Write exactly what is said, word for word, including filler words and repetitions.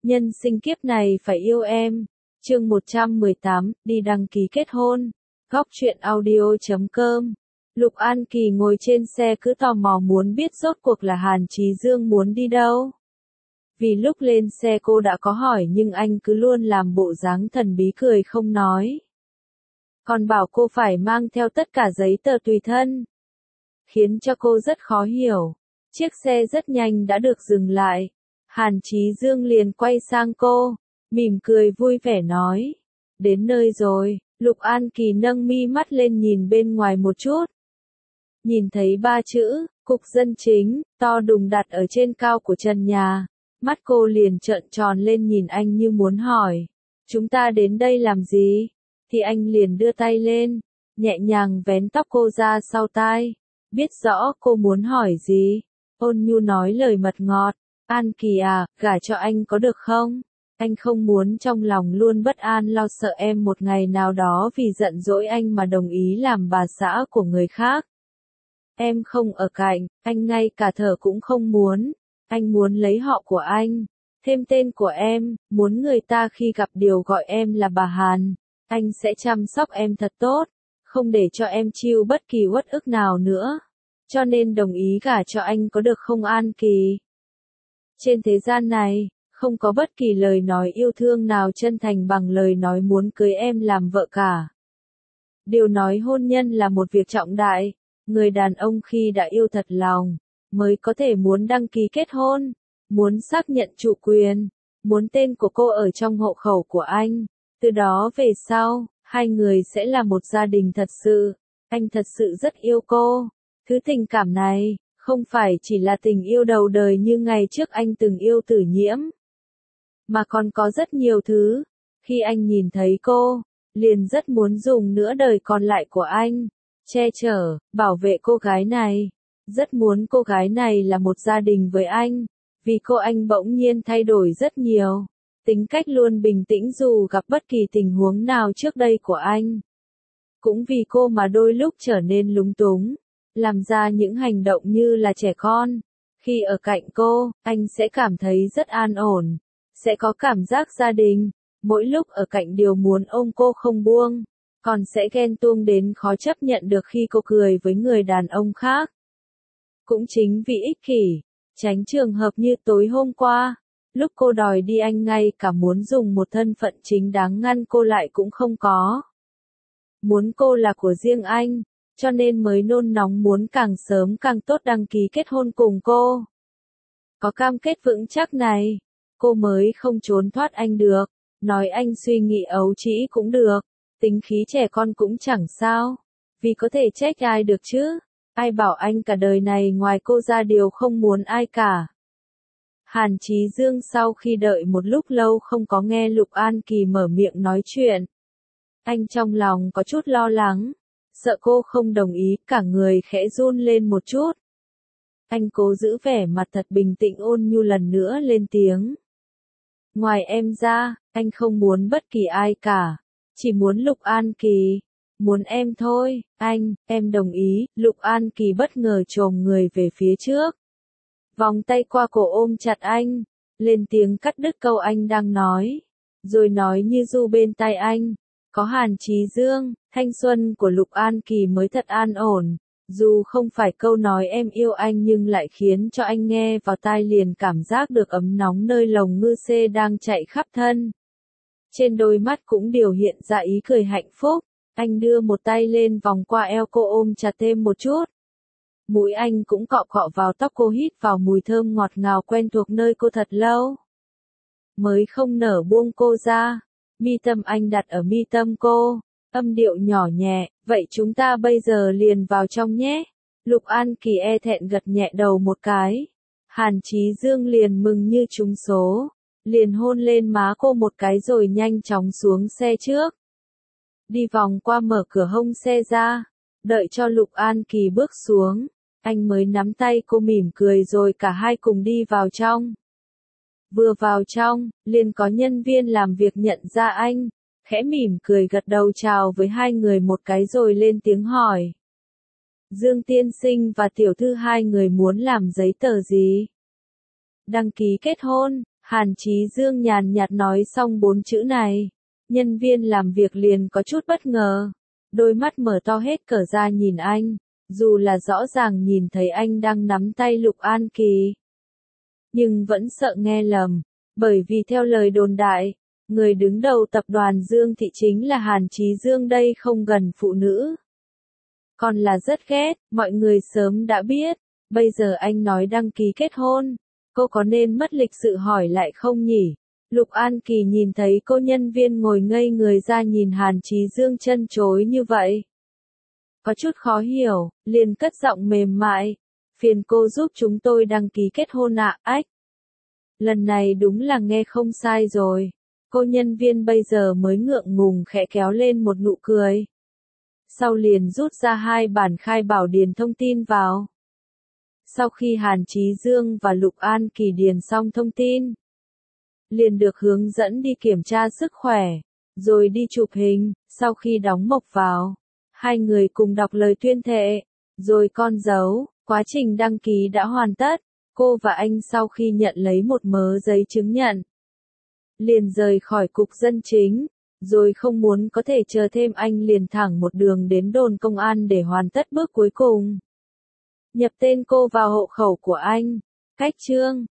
Nhân sinh kiếp này phải yêu em. Chương một trăm mười tám, đi đăng ký kết hôn. Góc truyện audio chấm com. Lục An Kỳ ngồi trên xe cứ tò mò muốn biết rốt cuộc là Hàn Chí Dương muốn đi đâu. Vì lúc lên xe cô đã có hỏi nhưng anh cứ luôn làm bộ dáng thần bí cười không nói. Còn bảo cô phải mang theo tất cả giấy tờ tùy thân. Khiến cho cô rất khó hiểu. Chiếc xe rất nhanh đã được dừng lại. Hàn Chí Dương liền quay sang cô, mỉm cười vui vẻ nói. Đến nơi rồi. Lục An Kỳ nâng mi mắt lên nhìn bên ngoài một chút. Nhìn thấy ba chữ, cục dân chính, to đùng đặt ở trên cao của trần nhà. Mắt cô liền trợn tròn lên nhìn anh như muốn hỏi. Chúng ta đến đây làm gì? Thì anh liền đưa tay lên, nhẹ nhàng vén tóc cô ra sau tai. Biết rõ cô muốn hỏi gì. Ôn nhu nói lời mật ngọt. An Kỳ à, gả cho anh có được không? Anh không muốn trong lòng luôn bất an lo sợ em một ngày nào đó vì giận dỗi anh mà đồng ý làm bà xã của người khác. Em không ở cạnh, anh ngay cả thở cũng không muốn. Anh muốn lấy họ của anh, thêm tên của em, muốn người ta khi gặp điều gọi em là bà Hàn. Anh sẽ chăm sóc em thật tốt, không để cho em chịu bất kỳ uất ức nào nữa. Cho nên đồng ý gả cho anh có được không An Kỳ? Trên thế gian này, không có bất kỳ lời nói yêu thương nào chân thành bằng lời nói muốn cưới em làm vợ cả. Điều nói hôn nhân là một việc trọng đại, người đàn ông khi đã yêu thật lòng, mới có thể muốn đăng ký kết hôn, muốn xác nhận chủ quyền, muốn tên của cô ở trong hộ khẩu của anh. Từ đó về sau, hai người sẽ là một gia đình thật sự. Anh thật sự rất yêu cô. Thứ tình cảm này, không phải chỉ là tình yêu đầu đời như ngày trước anh từng yêu Tử Nhiễm. Mà còn có rất nhiều thứ. Khi anh nhìn thấy cô, liền rất muốn dùng nửa đời còn lại của anh, che chở, bảo vệ cô gái này. Rất muốn cô gái này là một gia đình với anh. Vì cô anh bỗng nhiên thay đổi rất nhiều. Tính cách luôn bình tĩnh dù gặp bất kỳ tình huống nào trước đây của anh. Cũng vì cô mà đôi lúc trở nên lúng túng, làm ra những hành động như là trẻ con. Khi ở cạnh cô, anh sẽ cảm thấy rất an ổn, sẽ có cảm giác gia đình. Mỗi lúc ở cạnh điều muốn ôm cô không buông, còn sẽ ghen tuông đến khó chấp nhận được khi cô cười với người đàn ông khác. Cũng chính vì ích kỷ, tránh trường hợp như tối hôm qua. Lúc cô đòi đi anh ngay cả muốn dùng một thân phận chính đáng ngăn cô lại cũng không có. Muốn cô là của riêng anh, cho nên mới nôn nóng muốn càng sớm càng tốt đăng ký kết hôn cùng cô. Có cam kết vững chắc này, cô mới không trốn thoát anh được. Nói anh suy nghĩ ấu trĩ cũng được, tính khí trẻ con cũng chẳng sao. Vì có thể trách ai được chứ, ai bảo anh cả đời này ngoài cô ra đều không muốn ai cả. Hàn Chí Dương sau khi đợi một lúc lâu không có nghe Lục An Kỳ mở miệng nói chuyện. Anh trong lòng có chút lo lắng, sợ cô không đồng ý, cả người khẽ run lên một chút. Anh cố giữ vẻ mặt thật bình tĩnh ôn nhu lần nữa lên tiếng. Ngoài em ra, anh không muốn bất kỳ ai cả, chỉ muốn Lục An Kỳ, muốn em thôi. Anh, em đồng ý. Lục An Kỳ bất ngờ chồm người về phía trước. Vòng tay qua cổ ôm chặt anh, lên tiếng cắt đứt câu anh đang nói, rồi nói như ru bên tai anh, có Hàn Chí Dương, thanh xuân của Lục An Kỳ mới thật an ổn, dù không phải câu nói em yêu anh nhưng lại khiến cho anh nghe vào tai liền cảm giác được ấm nóng nơi lồng ngư xê đang chạy khắp thân. Trên đôi mắt cũng điều hiện ra ý cười hạnh phúc, anh đưa một tay lên vòng qua eo cô ôm chặt thêm một chút. Mũi anh cũng cọ cọ vào tóc cô hít vào mùi thơm ngọt ngào quen thuộc nơi cô thật lâu. Mới không nở buông cô ra, mi tâm anh đặt ở mi tâm cô, âm điệu nhỏ nhẹ, vậy chúng ta bây giờ liền vào trong nhé. Lục An Kỳ e thẹn gật nhẹ đầu một cái. Hàn Chí Dương liền mừng như trúng số, liền hôn lên má cô một cái rồi nhanh chóng xuống xe trước. Đi vòng qua mở cửa hông xe ra, đợi cho Lục An Kỳ bước xuống. Anh mới nắm tay cô mỉm cười rồi cả hai cùng đi vào trong. Vừa vào trong, liền có nhân viên làm việc nhận ra anh, khẽ mỉm cười gật đầu chào với hai người một cái rồi lên tiếng hỏi. Dương tiên sinh và tiểu thư hai người muốn làm giấy tờ gì? Đăng ký kết hôn. Hàn Chí Dương nhàn nhạt nói xong bốn chữ này. Nhân viên làm việc liền có chút bất ngờ. Đôi mắt mở to hết cỡ ra nhìn anh. Dù là rõ ràng nhìn thấy anh đang nắm tay Lục An Kỳ. Nhưng vẫn sợ nghe lầm. Bởi vì theo lời đồn đại, người đứng đầu tập đoàn Dương Thị chính là Hàn Chí Dương đây không gần phụ nữ. Còn là rất ghét, mọi người sớm đã biết. Bây giờ anh nói đăng ký kết hôn. Cô có nên mất lịch sự hỏi lại không nhỉ? Lục An Kỳ nhìn thấy cô nhân viên ngồi ngây người ra nhìn Hàn Chí Dương chân chối như vậy. Có chút khó hiểu, liền cất giọng mềm mại. Phiền cô giúp chúng tôi đăng ký kết hôn ạ, ách. Lần này đúng là nghe không sai rồi. Cô nhân viên bây giờ mới ngượng ngùng khẽ kéo lên một nụ cười. Sau liền rút ra hai bản khai bảo điền thông tin vào. Sau khi Hàn Chí Dương và Lục An Kỳ điền xong thông tin, liền được hướng dẫn đi kiểm tra sức khỏe, rồi đi chụp hình, sau khi đóng mộc vào, hai người cùng đọc lời tuyên thệ, rồi con dấu, quá trình đăng ký đã hoàn tất, cô và anh sau khi nhận lấy một mớ giấy chứng nhận, liền rời khỏi cục dân chính, rồi không muốn có thể chờ thêm anh liền thẳng một đường đến đồn công an để hoàn tất bước cuối cùng. Nhập tên cô vào hộ khẩu của anh. Cách chương